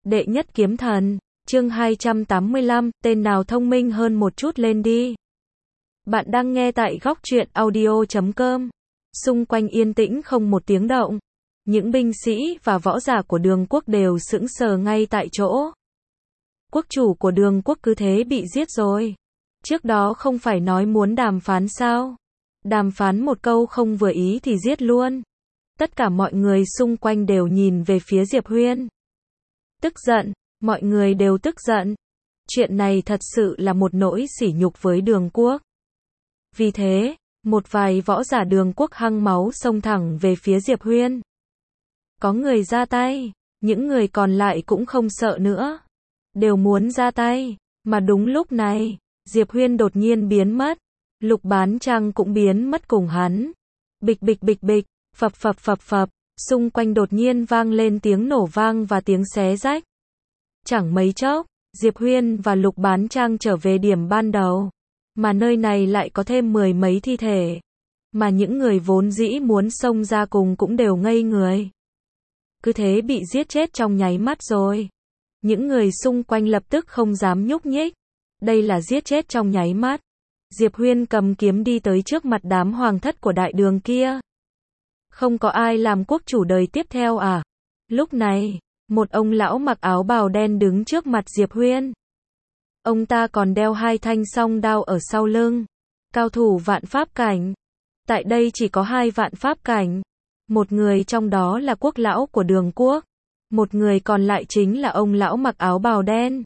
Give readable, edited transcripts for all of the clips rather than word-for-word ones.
Đệ nhất kiếm thần, chương 285, tên nào thông minh hơn một chút lên đi. Bạn đang nghe tại góc truyện audio.com. Xung quanh yên tĩnh không một tiếng động. Những binh sĩ và võ giả của Đường quốc đều sững sờ ngay tại chỗ. Quốc chủ của Đường quốc cứ thế bị giết rồi. Trước đó không phải nói muốn đàm phán sao? Đàm phán một câu không vừa ý thì giết luôn. Tất cả mọi người xung quanh đều nhìn về phía Diệp Huyên. Tức giận, mọi người đều tức giận. Chuyện này thật sự là một nỗi sỉ nhục với Đường quốc. Vì thế, một vài võ giả Đường quốc hăng máu xông thẳng về phía Diệp Huyên. Có người ra tay, những người còn lại cũng không sợ nữa. Đều muốn ra tay, mà đúng lúc này, Diệp Huyên đột nhiên biến mất. Lục Bán Trang cũng biến mất cùng hắn. Bịch bịch bịch bịch, phập phập phập phập, xung quanh đột nhiên vang lên tiếng nổ vang và tiếng xé rách. Chẳng mấy chốc, Diệp Huyên và Lục Bán Trang trở về điểm ban đầu. Mà nơi này lại có thêm 10 mấy thi thể. Mà những người vốn dĩ muốn xông ra cùng cũng đều ngây người. Cứ thế bị giết chết trong nháy mắt rồi. Những người xung quanh lập tức không dám nhúc nhích. Đây là giết chết trong nháy mắt. Diệp Huyên cầm kiếm đi tới trước mặt đám hoàng thất của đại đường kia. Không có ai làm quốc chủ đời tiếp theo à? Lúc này, một ông lão mặc áo bào đen đứng trước mặt Diệp Huyên. Ông ta còn đeo 2 thanh song đao ở sau lưng. Cao thủ vạn pháp cảnh. Tại đây chỉ có 2 vạn pháp cảnh. Một người trong đó là quốc lão của Đường quốc. Một người còn lại chính là ông lão mặc áo bào đen.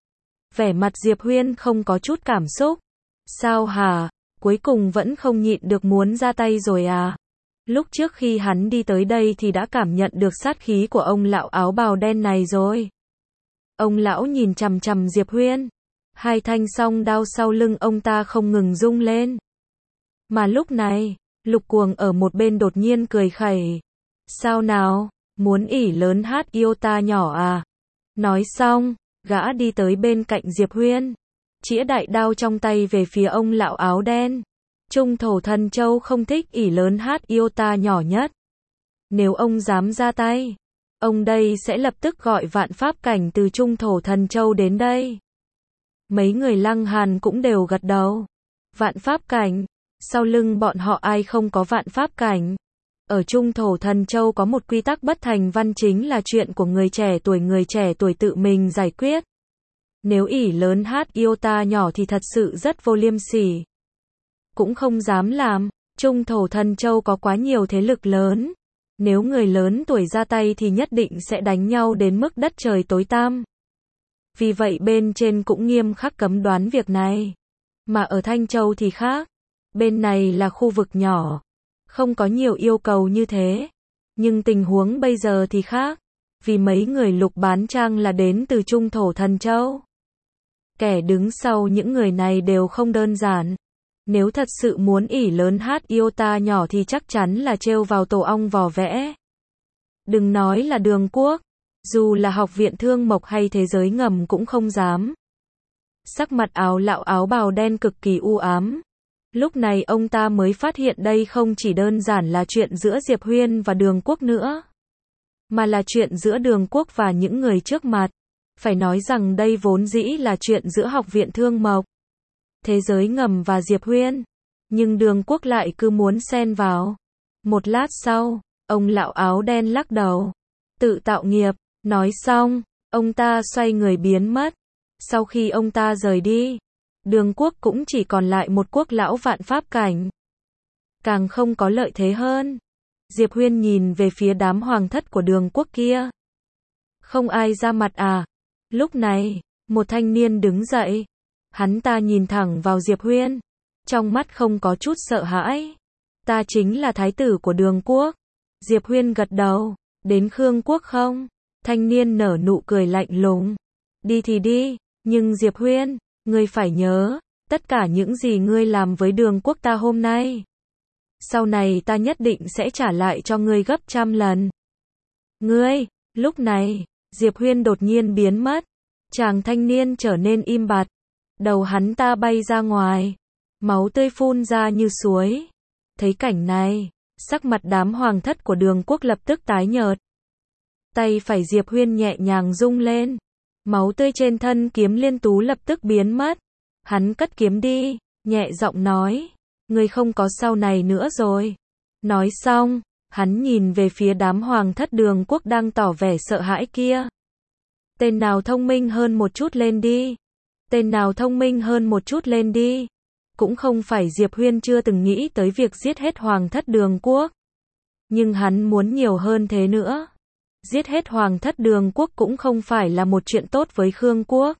Vẻ mặt Diệp Huyên không có chút cảm xúc. Sao hả? Cuối cùng vẫn không nhịn được muốn ra tay rồi à? Lúc trước khi hắn đi tới đây thì đã cảm nhận được sát khí của ông lão áo bào đen này rồi. Ông lão nhìn chằm chằm Diệp Huyên. 2 thanh song đao sau lưng ông ta không ngừng rung lên. Mà lúc này, Lục Cuồng ở một bên đột nhiên cười khẩy. Sao nào? Muốn ỉ lớn hát yêu ta nhỏ à? Nói xong, gã đi tới bên cạnh Diệp Huyên. Chĩa đại đao trong tay về phía ông lão áo đen. Trung thổ thần châu không thích ỉ lớn hát yêu ta nhỏ nhất. Nếu ông dám ra tay, ông đây sẽ lập tức gọi vạn pháp cảnh từ Trung thổ thần châu đến đây. Mấy người Lăng Hàn cũng đều gật đầu. Vạn pháp cảnh, sau lưng bọn họ ai không có vạn pháp cảnh. Ở Trung thổ thần châu có một quy tắc bất thành văn chính là chuyện của người trẻ tuổi tự mình giải quyết. Nếu ỉ lớn hát yêu ta nhỏ thì thật sự rất vô liêm sỉ. Cũng không dám làm, Trung thổ thần châu có quá nhiều thế lực lớn. Nếu người lớn tuổi ra tay thì nhất định sẽ đánh nhau đến mức đất trời tối tăm. Vì vậy bên trên cũng nghiêm khắc cấm đoán việc này. Mà ở Thanh Châu thì khác. Bên này là khu vực nhỏ. Không có nhiều yêu cầu như thế. Nhưng tình huống bây giờ thì khác. Vì mấy người Lục Bán Trang là đến từ Trung thổ thần châu. Kẻ đứng sau những người này đều không đơn giản. Nếu thật sự muốn ỉ lớn hát yêu ta nhỏ thì chắc chắn là trêu vào tổ ong vò vẽ. Đừng nói là Đường quốc. Dù là học viện Thương Mộc hay thế giới ngầm cũng không dám. Sắc mặt lão áo bào đen cực kỳ u ám. Lúc này ông ta mới phát hiện đây không chỉ đơn giản là chuyện giữa Diệp Huyên và Đường quốc nữa. Mà là chuyện giữa Đường quốc và những người trước mặt. Phải nói rằng đây vốn dĩ là chuyện giữa học viện Thương Mộc, thế giới ngầm và Diệp Huyên. Nhưng Đường quốc lại cứ muốn xen vào. Một lát sau, ông lão áo đen lắc đầu. Tự tạo nghiệp. Nói xong, ông ta xoay người biến mất. Sau khi ông ta rời đi, Đường quốc cũng chỉ còn lại một quốc lão vạn pháp cảnh. Càng không có lợi thế hơn. Diệp Huyên nhìn về phía đám hoàng thất của Đường quốc kia. Không ai ra mặt à? Lúc này, một thanh niên đứng dậy. Hắn ta nhìn thẳng vào Diệp Huyên. Trong mắt không có chút sợ hãi. Ta chính là thái tử của Đường quốc. Diệp Huyên gật đầu. Đến Khương quốc không? Thanh niên nở nụ cười lạnh lùng. Đi thì đi, nhưng Diệp Huyên, ngươi phải nhớ, tất cả những gì ngươi làm với Đường quốc ta hôm nay, sau này ta nhất định sẽ trả lại cho ngươi gấp trăm lần. Ngươi, lúc này, Diệp Huyên đột nhiên biến mất. Chàng thanh niên trở nên im bặt. Đầu hắn ta bay ra ngoài. Máu tươi phun ra như suối. Thấy cảnh này, sắc mặt đám hoàng thất của Đường quốc lập tức tái nhợt. Tay phải Diệp Huyên nhẹ nhàng rung lên. Máu tươi trên thân kiếm Liên Tú lập tức biến mất. Hắn cất kiếm đi, nhẹ giọng nói. Ngươi không có sau này nữa rồi. Nói xong, hắn nhìn về phía đám hoàng thất Đường Quốc đang tỏ vẻ sợ hãi kia. Tên nào thông minh hơn một chút lên đi. Tên nào thông minh hơn một chút lên đi. Cũng không phải Diệp Huyên chưa từng nghĩ tới việc giết hết hoàng thất Đường Quốc. Nhưng hắn muốn nhiều hơn thế nữa. Giết hết hoàng thất Đường Quốc cũng không phải là một chuyện tốt với Khương Quốc.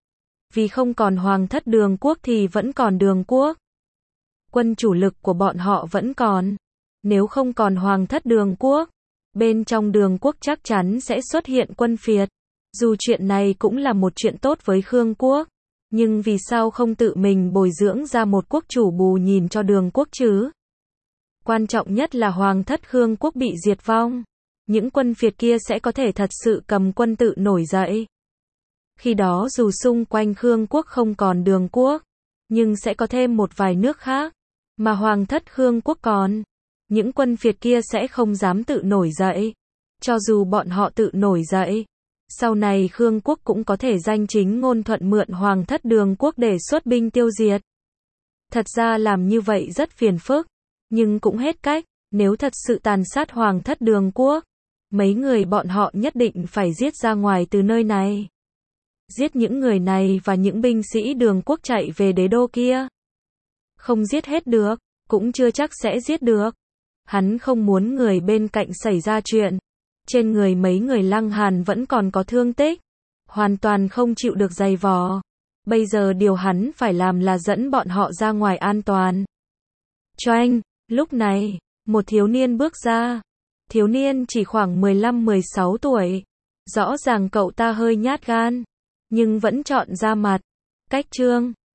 Vì không còn hoàng thất Đường Quốc thì vẫn còn Đường Quốc. Quân chủ lực của bọn họ vẫn còn. Nếu không còn hoàng thất Đường Quốc, bên trong Đường Quốc chắc chắn sẽ xuất hiện quân phiệt. Dù chuyện này cũng là một chuyện tốt với Khương Quốc, nhưng vì sao không tự mình bồi dưỡng ra một quốc chủ bù nhìn cho Đường Quốc chứ? Quan trọng nhất là hoàng thất Khương Quốc bị diệt vong. Những quân phiệt kia sẽ có thể thật sự cầm quân tự nổi dậy. Khi đó dù xung quanh Khương Quốc không còn Đường Quốc, nhưng sẽ có thêm một vài nước khác, mà hoàng thất Khương Quốc còn. Những quân phiệt kia sẽ không dám tự nổi dậy. Cho dù bọn họ tự nổi dậy, sau này Khương Quốc cũng có thể danh chính ngôn thuận mượn hoàng thất Đường Quốc để xuất binh tiêu diệt. Thật ra làm như vậy rất phiền phức, nhưng cũng hết cách. Nếu thật sự tàn sát hoàng thất Đường Quốc, mấy người bọn họ nhất định phải giết ra ngoài từ nơi này. Giết những người này và những binh sĩ Đường Quốc chạy về đế đô kia. Không giết hết được, cũng chưa chắc sẽ giết được. Hắn không muốn người bên cạnh xảy ra chuyện. Trên người mấy người Lăng Hàn vẫn còn có thương tích, hoàn toàn không chịu được giày vò. Bây giờ điều hắn phải làm là dẫn bọn họ ra ngoài an toàn. Choanh, lúc này, một thiếu niên bước ra. Thiếu niên chỉ khoảng 15-16 tuổi. Rõ ràng cậu ta hơi nhát gan, nhưng vẫn chọn ra mặt. Cách trương.